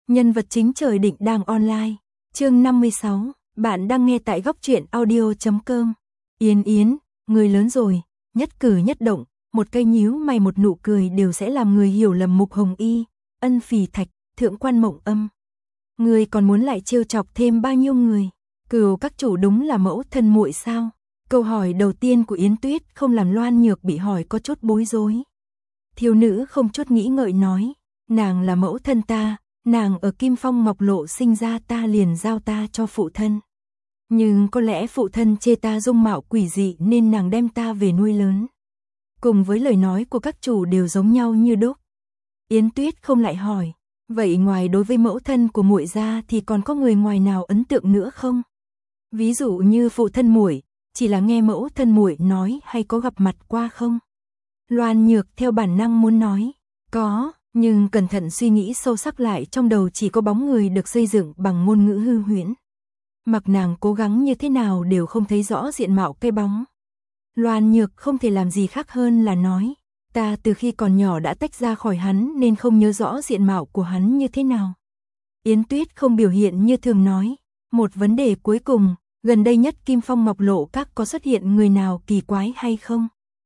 Nhân vật chính trời định đang online. Chương 56, bạn đang nghe tại góc truyện audio.com. Yến Yến, người lớn rồi, nhất cử nhất động, một cây nhíu mày một nụ cười đều sẽ làm người hiểu lầm. Mục Hồng Y, Ân Phì Thạch, Thượng Quan Mộng Âm. Người còn muốn lại trêu chọc thêm bao nhiêu người? Cửu các chủ đúng là mẫu thân muội sao? Câu hỏi đầu tiên của Yến Tuyết không làm Loan Nhược bị hỏi có chút bối rối. Thiếu nữ không chút nghĩ ngợi nói, nàng là mẫu thân ta, nàng ở Kim Phong Ngọc Lộ sinh ra, ta liền giao ta cho phụ thân. Nhưng có lẽ phụ thân chê ta dung mạo quỷ dị nên nàng đem ta về nuôi lớn. Cùng với lời nói của các chủ đều giống nhau như đúc. Yến Tuyết không lại hỏi, vậy ngoài đối với mẫu thân của muội ra thì còn có người ngoài nào ấn tượng nữa không? Ví dụ như phụ thân muội, chỉ là nghe mẫu thân muội nói hay có gặp mặt qua không? Loan Nhược theo bản năng muốn nói, có, nhưng cẩn thận suy nghĩ sâu sắc lại, trong đầu chỉ có bóng người được xây dựng bằng ngôn ngữ hư huyễn. Mặc nàng cố gắng như thế nào đều không thấy rõ diện mạo cái bóng. Loan Nhược không thể làm gì khác hơn là nói, ta từ khi còn nhỏ đã tách ra khỏi hắn nên không nhớ rõ diện mạo của hắn như thế nào. Yến Tuyết không biểu hiện như thường nói, một vấn đề cuối cùng, gần đây nhất Kim Phong Ngọc Lộ các có xuất hiện người nào kỳ quái hay không?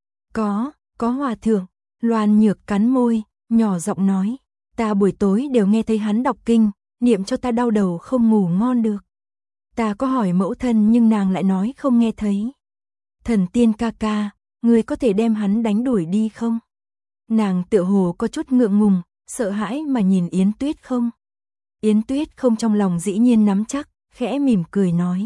Có hòa thượng. Loan Nhược cắn môi, nhỏ giọng nói, ta buổi tối đều nghe thấy hắn đọc kinh, niệm cho ta đau đầu không ngủ ngon được. Ta có hỏi mẫu thân nhưng nàng lại nói không nghe thấy. Thần tiên ca ca, người có thể đem hắn đánh đuổi đi không? Nàng tựa hồ có chút ngượng ngùng, sợ hãi mà nhìn Yến Tuyết không. Yến Tuyết không trong lòng dĩ nhiên nắm chắc, khẽ mỉm cười nói,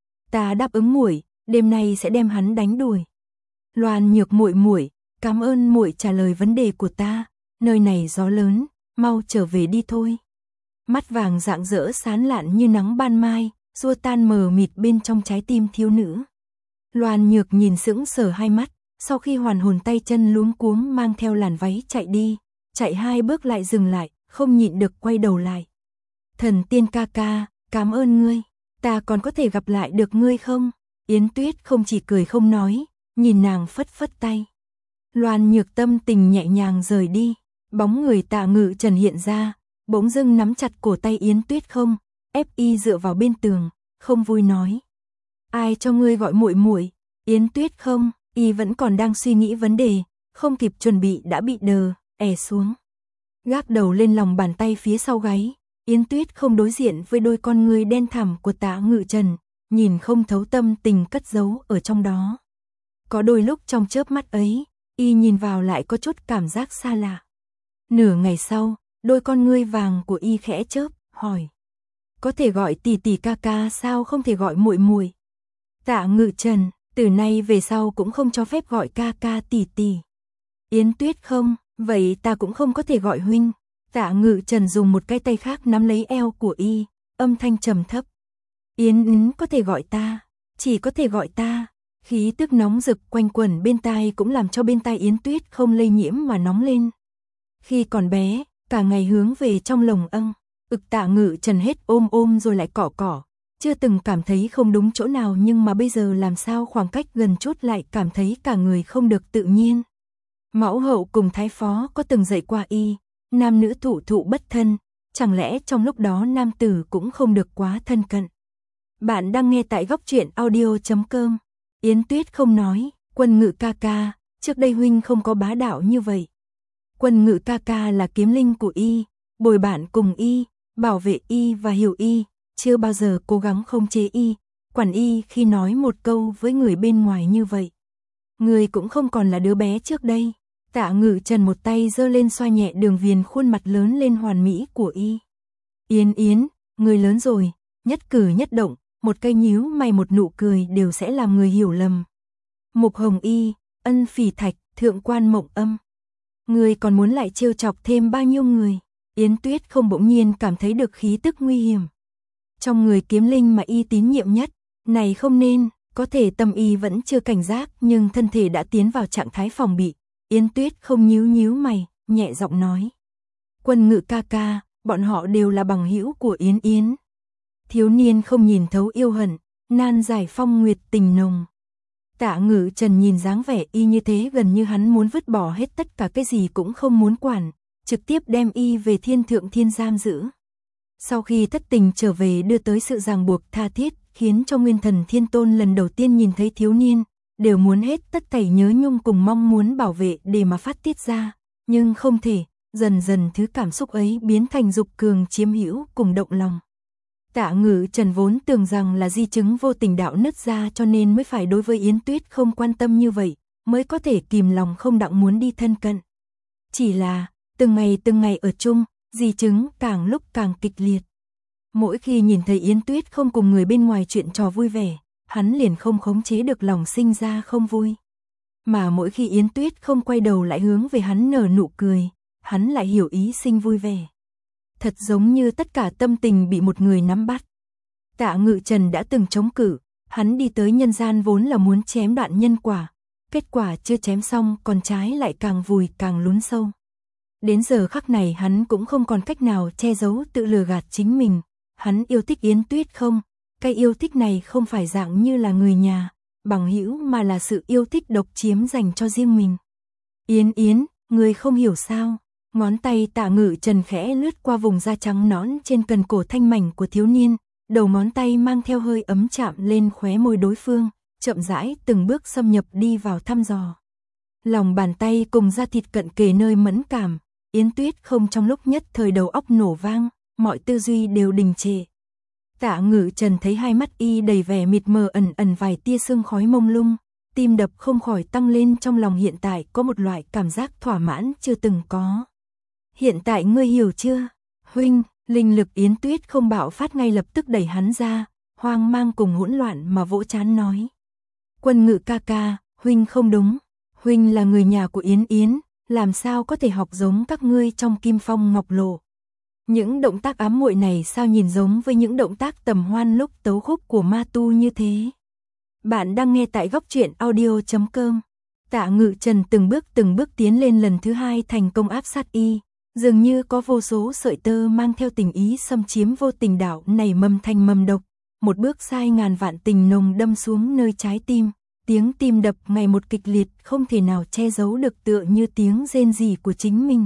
ta đáp ứng muội, đêm nay sẽ đem hắn đánh đuổi. Loan Nhược muội muội, cảm ơn muội trả lời vấn đề của ta, nơi này gió lớn, mau trở về đi thôi. Mắt vàng rạng rỡ sáng lạn như nắng ban mai, xua tan mờ mịt bên trong trái tim thiếu nữ. Loan Nhược nhìn sững sờ hai mắt, sau khi hoàn hồn tay chân luống cuống mang theo làn váy chạy đi, chạy hai bước lại dừng lại, không nhịn được quay đầu lại. Thần tiên ca ca, cảm ơn ngươi, ta còn có thể gặp lại được ngươi không? Yến Tuyết không chỉ cười không nói, nhìn nàng phất phất tay. Loan Nhược tâm tình nhẹ nhàng rời đi, bóng người Tạ Ngự Trần hiện ra, bỗng dưng nắm chặt cổ tay Yến Tuyết không, ép y dựa vào bên tường, không vui nói, ai cho ngươi gọi muội muội? Yến Tuyết không, y vẫn còn đang suy nghĩ vấn đề, không kịp chuẩn bị đã bị đờ xuống. Gác đầu lên lòng bàn tay phía sau gáy, Yến Tuyết không đối diện với đôi con ngươi đen thẳm của Tạ Ngự Trần, nhìn không thấu tâm tình cất giấu ở trong đó. Có đôi lúc trong chớp mắt ấy, y nhìn vào lại có chút cảm giác xa lạ. Nửa ngày sau, đôi con ngươi vàng của y khẽ chớp, hỏi, có thể gọi tỷ tỷ ca ca sao không thể gọi muội muội? Tạ Ngự Trần, từ nay về sau cũng không cho phép gọi ca ca tỷ tỷ. Yến Tuyết không, vậy ta cũng không có thể gọi huynh. Tạ Ngự Trần dùng một cái tay khác nắm lấy eo của y, âm thanh trầm thấp. Yến Yến có thể gọi ta, chỉ có thể gọi ta. Khí tức nóng rực quanh quẩn bên tai cũng làm cho bên tai Yến Tuyết không lây nhiễm mà nóng lên. Khi còn bé, cả ngày hướng về trong lồng âng, Tạ Ngự Trần hết ôm rồi lại cỏ, chưa từng cảm thấy không đúng chỗ nào, nhưng mà bây giờ làm sao khoảng cách gần chút lại cảm thấy cả người không được tự nhiên. Mẫu hậu cùng thái phó có từng dạy qua y, nam nữ thụ bất thân, chẳng lẽ trong lúc đó nam tử cũng không được quá thân cận. Bạn đang nghe tại góc truyện audio.com. Yến Tuyết không nói, Quân Ngự ca ca, trước đây huynh không có bá đạo như vậy. Quân Ngự ca ca là kiếm linh của y, bồi bạn cùng y, bảo vệ y và hiểu y, chưa bao giờ cố gắng không chế y, quản y khi nói một câu với người bên ngoài như vậy. Người cũng không còn là đứa bé trước đây. Tạ Ngự Trần một tay giơ lên xoa nhẹ đường viền khuôn mặt lớn lên hoàn mỹ của y. Yến Yến, người lớn rồi, nhất cử nhất động, một cây nhíu mày một nụ cười đều sẽ làm người hiểu lầm. Mục Hồng Y, Ân Phì Thạch, Thượng Quan Mộng Âm. Người còn muốn lại trêu chọc thêm bao nhiêu người? Yến Tuyết không bỗng nhiên cảm thấy được khí tức nguy hiểm. Trong người kiếm linh mà y tín nhiệm nhất, này không nên, có thể tâm y vẫn chưa cảnh giác nhưng thân thể đã tiến vào trạng thái phòng bị. Yến Tuyết không nhíu mày, nhẹ giọng nói, Quân Ngự ca ca, bọn họ đều là bằng hữu của Yến Yến. Thiếu niên không nhìn thấu yêu hận, nan giải phong nguyệt tình nồng. Tạ Ngự Trần nhìn dáng vẻ y như thế gần như hắn muốn vứt bỏ hết tất cả cái gì cũng không muốn quản, trực tiếp đem y về thiên thượng thiên giam giữ. Sau khi thất tình trở về đưa tới sự ràng buộc tha thiết, khiến cho Nguyên Thần Thiên Tôn lần đầu tiên nhìn thấy thiếu niên, đều muốn hết tất thảy nhớ nhung cùng mong muốn bảo vệ để mà phát tiết ra, nhưng không thể, dần dần thứ cảm xúc ấy biến thành dục cường chiếm hữu cùng động lòng. Tạ Ngự Trần vốn tưởng rằng là di chứng vô tình đạo nứt ra cho nên mới phải đối với Yến Tuyết không quan tâm như vậy, mới có thể kìm lòng không đặng muốn đi thân cận. Chỉ là, từng ngày ở chung, di chứng càng lúc càng kịch liệt. Mỗi khi nhìn thấy Yến Tuyết không cùng người bên ngoài chuyện trò vui vẻ, hắn liền không khống chế được lòng sinh ra không vui. Mà mỗi khi Yến Tuyết không quay đầu lại hướng về hắn nở nụ cười, hắn lại hiểu ý sinh vui vẻ. Thật giống như tất cả tâm tình bị một người nắm bắt. Tạ Ngự Trần đã từng chống cự, hắn đi tới nhân gian vốn là muốn chém đoạn nhân quả, kết quả chưa chém xong còn trái lại càng vùi càng lún sâu. Đến giờ khắc này hắn cũng không còn cách nào che giấu tự lừa gạt chính mình, hắn yêu thích Yến Tuyết không, cái yêu thích này không phải dạng như là người nhà, bằng hữu mà là sự yêu thích độc chiếm dành cho riêng mình. Yến, người không hiểu sao? Ngón tay Tạ Ngự Trần khẽ lướt qua vùng da trắng nõn trên cần cổ thanh mảnh của thiếu niên, đầu ngón tay mang theo hơi ấm chạm lên khóe môi đối phương, chậm rãi từng bước xâm nhập đi vào thăm dò. Lòng bàn tay cùng da thịt cận kề nơi mẫn cảm, Yến Tuyết không trong lúc nhất thời đầu óc nổ vang, mọi tư duy đều đình trệ. Tạ Ngự Trần thấy hai mắt y đầy vẻ mịt mờ ẩn vài tia sương khói mông lung, tim đập không khỏi tăng lên, trong lòng hiện tại có một loại cảm giác thỏa mãn chưa từng có. Hiện tại ngươi hiểu chưa? Huynh, linh lực Yến Tuyết không bạo phát ngay lập tức đẩy hắn ra, hoang mang cùng hỗn loạn mà vỗ trán nói. Quân Ngự ca ca, huynh không đúng, huynh là người nhà của Yến, làm sao có thể học giống các ngươi trong Kim Phong Ngọc Lộ. Những động tác ám muội này sao nhìn giống với những động tác tầm hoan lúc tấu khúc của ma tu như thế. Bạn đang nghe tại góc truyện audio.com. Tạ Ngự Trần từng bước tiến lên, lần thứ hai thành công áp sát y, dường như có vô số sợi tơ mang theo tình ý xâm chiếm vô tình đạo này mầm thành mầm độc, một bước sai ngàn vạn tình nồng đâm xuống nơi trái tim, tiếng tim đập ngày một kịch liệt không thể nào che giấu được, tựa như tiếng rên rỉ của chính mình.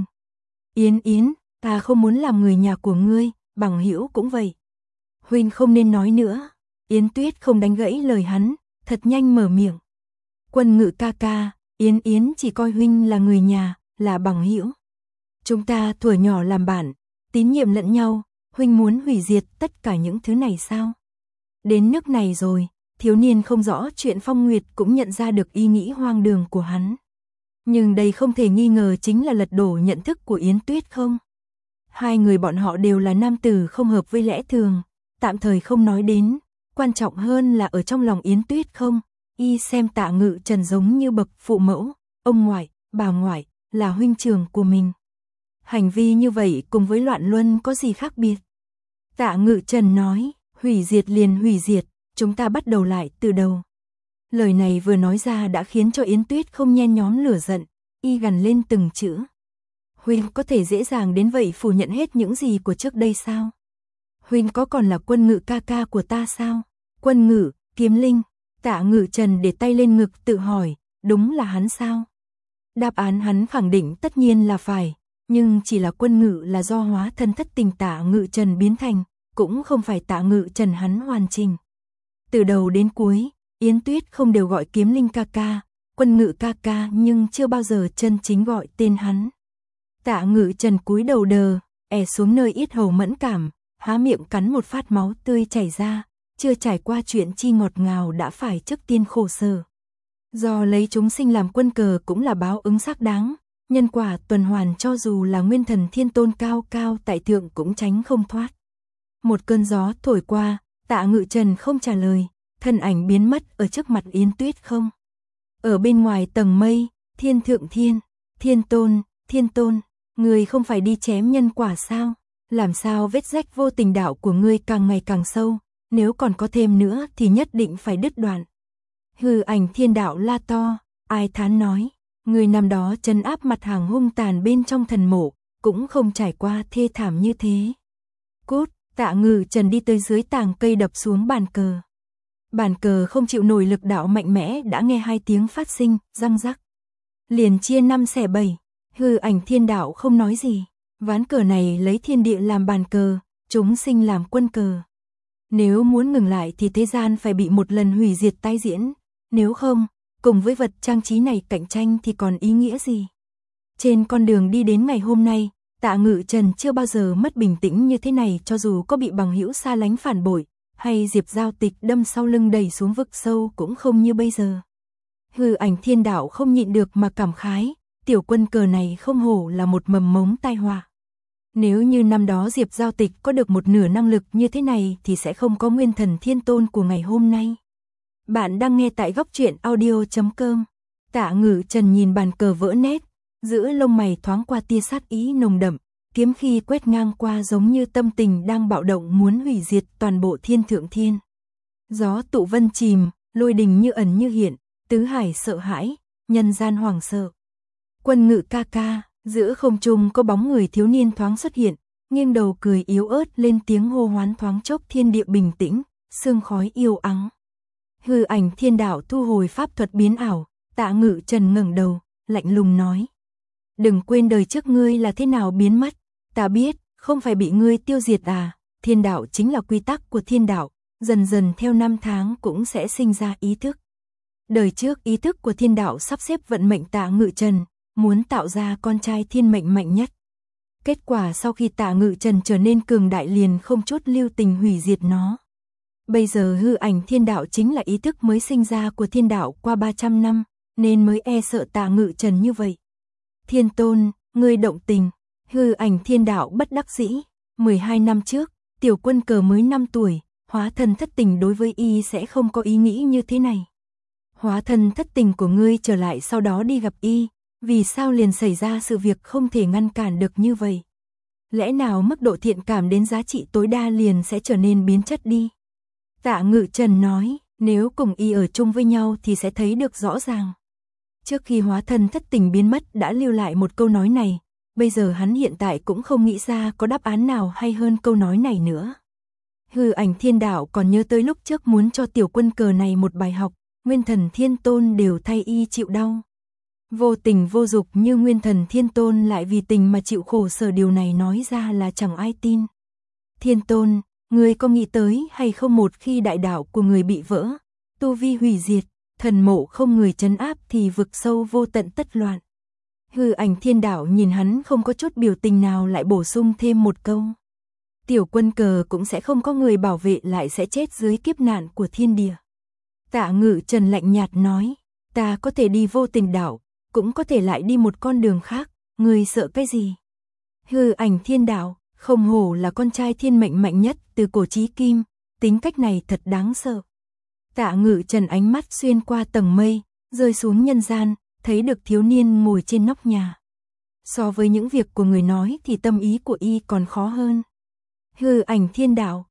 Yến, ta không muốn làm người nhà của ngươi, bằng hữu cũng vậy. Huynh không nên nói nữa. Yến Tuyết không đánh gãy lời hắn, thật nhanh mở miệng. Quân Ngự ca ca, Yến chỉ coi huynh là người nhà, là bằng hữu. Chúng ta thuở nhỏ làm bạn, tín nhiệm lẫn nhau, huynh muốn hủy diệt tất cả những thứ này sao? Đến nước này rồi, thiếu niên không rõ chuyện Phong Nguyệt cũng nhận ra được ý nghĩ hoang đường của hắn. Nhưng đây không thể nghi ngờ chính là lật đổ nhận thức của Yến Tuyết không? Hai người bọn họ đều là nam tử không hợp với lẽ thường, tạm thời không nói đến, quan trọng hơn là ở trong lòng Yến Tuyết không, y xem Tạ Ngự Trần giống như bậc phụ mẫu, ông ngoại, bà ngoại, là huynh trưởng của mình. Hành vi như vậy cùng với loạn luân có gì khác biệt? Tạ Ngự Trần nói, hủy diệt liền hủy diệt, chúng ta bắt đầu lại từ đầu. Lời này vừa nói ra đã khiến cho Yến Tuyết không nhen nhóm lửa giận, y gằn lên từng chữ. Huynh có thể dễ dàng đến vậy phủ nhận hết những gì của trước đây sao? Huynh có còn là Quân Ngự ca ca của ta sao? Quân Ngự, Kiếm Linh. Tạ Ngự Trần để tay lên ngực tự hỏi, đúng là hắn sao? Đáp án hắn khẳng định tất nhiên là phải, nhưng chỉ là Quân Ngự là do hóa thân thất tình Tạ Ngự Trần biến thành, cũng không phải Tạ Ngự Trần hắn hoàn chỉnh. Từ đầu đến cuối, Yến Tuyết không đều gọi Kiếm Linh ca ca, Quân Ngự ca ca, nhưng chưa bao giờ chân chính gọi tên hắn. Tạ Ngự Trần cúi đầu đờ, xuống nơi yết hầu mẫn cảm, há miệng cắn một phát máu tươi chảy ra, chưa trải qua chuyện chi ngọt ngào đã phải trước tiên khổ sở. Do lấy chúng sinh làm quân cờ cũng là báo ứng xác đáng, nhân quả tuần hoàn, cho dù là Nguyên Thần Thiên Tôn cao cao tại thượng cũng tránh không thoát. Một cơn gió thổi qua, Tạ Ngự Trần không trả lời, thân ảnh biến mất ở trước mặt Yến Tuyết không. Ở bên ngoài tầng mây, Thiên Thượng Thiên Tôn, ngươi không phải đi chém nhân quả sao? Làm sao vết rách vô tình đạo của ngươi càng ngày càng sâu, nếu còn có thêm nữa thì nhất định phải đứt đoạn. Hư Ảnh Thiên Đạo la to, ai thán nói, người năm đó trấn áp mặt hàng hung tàn bên trong thần mộ, cũng không trải qua thê thảm như thế. Cút, Tạ Ngự Trần đi tới dưới tàng cây đập xuống bàn cờ. Bàn cờ không chịu nổi lực đạo mạnh mẽ, đã nghe hai tiếng phát sinh, răng rắc. Liền chia 5 xẻ 7, Hư Ảnh Thiên Đạo không nói gì. Ván cờ này lấy thiên địa làm bàn cờ, chúng sinh làm quân cờ. Nếu muốn ngừng lại thì thế gian phải bị một lần hủy diệt tái diễn, nếu không, cùng với vật trang trí này cạnh tranh thì còn ý nghĩa gì? Trên con đường đi đến ngày hôm nay, Tạ Ngự Trần chưa bao giờ mất bình tĩnh như thế này, cho dù có bị bằng hữu xa lánh phản bội, hay Diệp Giao Tịch đâm sau lưng đẩy xuống vực sâu cũng không như bây giờ. Hư Ảnh Thiên Đạo không nhịn được mà cảm khái, tiểu quân cờ này không hổ là một mầm mống tai họa. Nếu như năm đó Diệp Giao Tịch có được một nửa năng lực như thế này thì sẽ không có Nguyên Thần Thiên Tôn của ngày hôm nay. Bạn đang nghe tại góc truyện audio.com. Tạ Ngự Trần nhìn bàn cờ vỡ nét, giữa lông mày thoáng qua tia sát ý nồng đậm, kiếm khi quét ngang qua giống như tâm tình đang bạo động muốn hủy diệt toàn bộ thiên thượng thiên. Gió tụ vân chìm, lôi đình như ẩn như hiện, tứ hải sợ hãi, nhân gian hoảng sợ. Quân Ngự ca ca, giữa không trung có bóng người thiếu niên thoáng xuất hiện, nghiêng đầu cười yếu ớt lên tiếng hô hoán thoáng chốc thiên địa bình tĩnh, sương khói yêu ắng. Hư Ảnh Thiên Đạo thu hồi pháp thuật biến ảo, Tạ Ngự Trần ngẩng đầu, lạnh lùng nói: "Đừng quên đời trước ngươi là thế nào biến mất, ta biết, không phải bị ngươi tiêu diệt à, thiên đạo chính là quy tắc của thiên đạo, dần dần theo năm tháng cũng sẽ sinh ra ý thức. Đời trước ý thức của thiên đạo sắp xếp vận mệnh Tạ Ngự Trần, muốn tạo ra con trai thiên mệnh mạnh nhất. Kết quả sau khi Tạ Ngự Trần trở nên cường đại liền không chút lưu tình hủy diệt nó. Bây giờ Hư Ảnh Thiên Đạo chính là ý thức mới sinh ra của thiên đạo qua 300 năm, nên mới e sợ Tạ Ngự Trần như vậy. Thiên Tôn, ngươi động tình." Hư Ảnh Thiên Đạo bất đắc dĩ, 12 năm trước, tiểu quân cờ mới 5 tuổi, hóa thân thất tình đối với y sẽ không có ý nghĩ như thế này. Hóa thân thất tình của ngươi trở lại sau đó đi gặp y, vì sao liền xảy ra sự việc không thể ngăn cản được như vậy? Lẽ nào mức độ thiện cảm đến giá trị tối đa liền sẽ trở nên biến chất đi? Tạ Ngự Trần nói, nếu cùng y ở chung với nhau thì sẽ thấy được rõ ràng. Trước khi hóa thân thất tình biến mất đã lưu lại một câu nói này, bây giờ hắn hiện tại cũng không nghĩ ra có đáp án nào hay hơn câu nói này nữa. Hư Ảnh Thiên Đạo còn nhớ tới lúc trước muốn cho tiểu quân cờ này một bài học, Nguyên Thần Thiên Tôn đều thay y chịu đau. Vô tình vô dục như Nguyên Thần Thiên Tôn lại vì tình mà chịu khổ sở, điều này nói ra là chẳng ai tin. Thiên Tôn, người có nghĩ tới hay không một khi đại đạo của người bị vỡ, tu vi hủy diệt, thần mộ không người trấn áp thì vực sâu vô tận tất loạn. Hư Ảnh Thiên Đạo nhìn hắn không có chút biểu tình nào lại bổ sung thêm một câu. Tiểu quân cờ cũng sẽ không có người bảo vệ, lại sẽ chết dưới kiếp nạn của thiên địa. Tạ Ngự Trần lạnh nhạt nói, ta có thể đi vô tình đạo, cũng có thể lại đi một con đường khác, người sợ cái gì? Hư Ảnh Thiên Đạo, không hổ là con trai thiên mệnh mạnh nhất từ cổ chí kim, tính cách này thật đáng sợ. Tạ Ngự Trần ánh mắt xuyên qua tầng mây, rơi xuống nhân gian, thấy được thiếu niên ngồi trên nóc nhà. So với những việc của người nói thì tâm ý của y còn khó hơn. Hư Ảnh Thiên Đạo,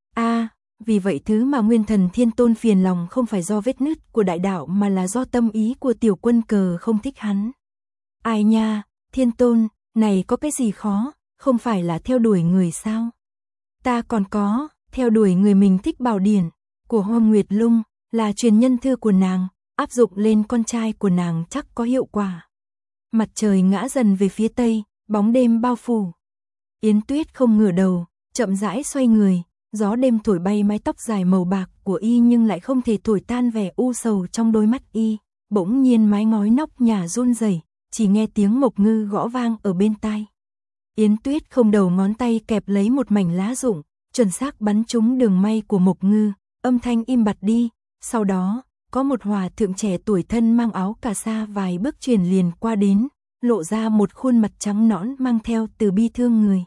vì vậy thứ mà Nguyên Thần Thiên Tôn phiền lòng không phải do vết nứt của đại đạo mà là do tâm ý của tiểu quân cờ không thích hắn. Ai nha, Thiên Tôn, này có cái gì khó, không phải là theo đuổi người sao? Ta còn có, theo đuổi người mình thích. Bảo điển của Hôm Nguyệt Lung là truyền nhân thư của nàng, áp dụng lên con trai của nàng chắc có hiệu quả. Mặt trời ngã dần về phía tây, bóng đêm bao phủ. Yến Tuyết không ngửa đầu, chậm rãi xoay người, gió đêm thổi bay mái tóc dài màu bạc của y nhưng lại không thể thổi tan vẻ u sầu trong đôi mắt y. Bỗng nhiên mái ngói nóc nhà run rẩy, chỉ nghe tiếng mộc ngư gõ vang ở bên tai. Yến Tuyết không đầu ngón tay kẹp lấy một mảnh lá rụng, chuẩn xác bắn trúng đường may của mộc ngư, âm thanh im bặt đi. Sau đó, có một hòa thượng trẻ tuổi thân mang áo cà sa vài bước truyền liền qua đến, lộ ra một khuôn mặt trắng nõn mang theo từ bi thương người.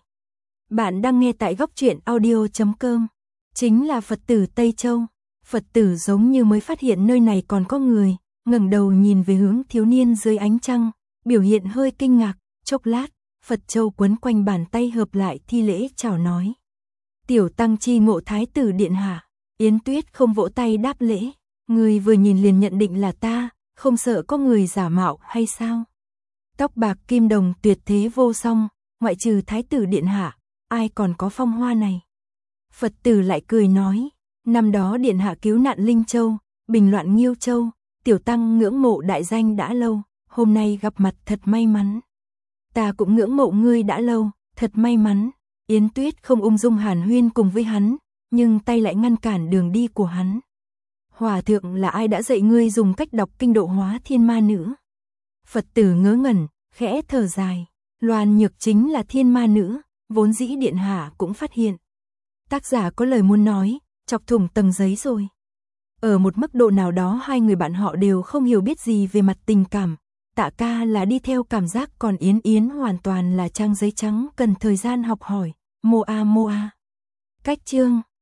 Bạn đang nghe tại góc truyện audio.com. Chính là Phật tử Tây Châu. Phật tử giống như mới phát hiện nơi này còn có người, ngẩng đầu nhìn về hướng thiếu niên dưới ánh trăng, biểu hiện hơi kinh ngạc. Chốc lát, Phật châu quấn quanh bàn tay hợp lại thi lễ chào nói. Tiểu tăng chi ngộ thái tử điện hạ. Yến Tuyết không vỗ tay đáp lễ. Người vừa nhìn liền nhận định là ta, không sợ có người giả mạo hay sao? Tóc bạc kim đồng tuyệt thế vô song, ngoại trừ thái tử điện hạ, ai còn có phong hoa này? Phật tử lại cười nói, năm đó điện hạ cứu nạn Linh Châu, bình loạn Nghiêu Châu, tiểu tăng ngưỡng mộ đại danh đã lâu, hôm nay gặp mặt thật may mắn. Ta cũng ngưỡng mộ ngươi đã lâu, thật may mắn. Yến Tuyết không ung dung hàn huyên cùng với hắn, nhưng tay lại ngăn cản đường đi của hắn. Hòa thượng là ai đã dạy ngươi dùng cách đọc kinh độ hóa thiên ma nữ? Phật tử ngớ ngẩn, khẽ thở dài. Loan Nhược chính là thiên ma nữ, vốn dĩ điện hạ cũng phát hiện. Tác giả có lời muốn nói, chọc thủng tầng giấy rồi. Ở một mức độ nào đó hai người bạn họ đều không hiểu biết gì về mặt tình cảm. Tạ ca là đi theo cảm giác, còn Yến Yến hoàn toàn là trang giấy trắng cần thời gian học hỏi. Moa. Cách chương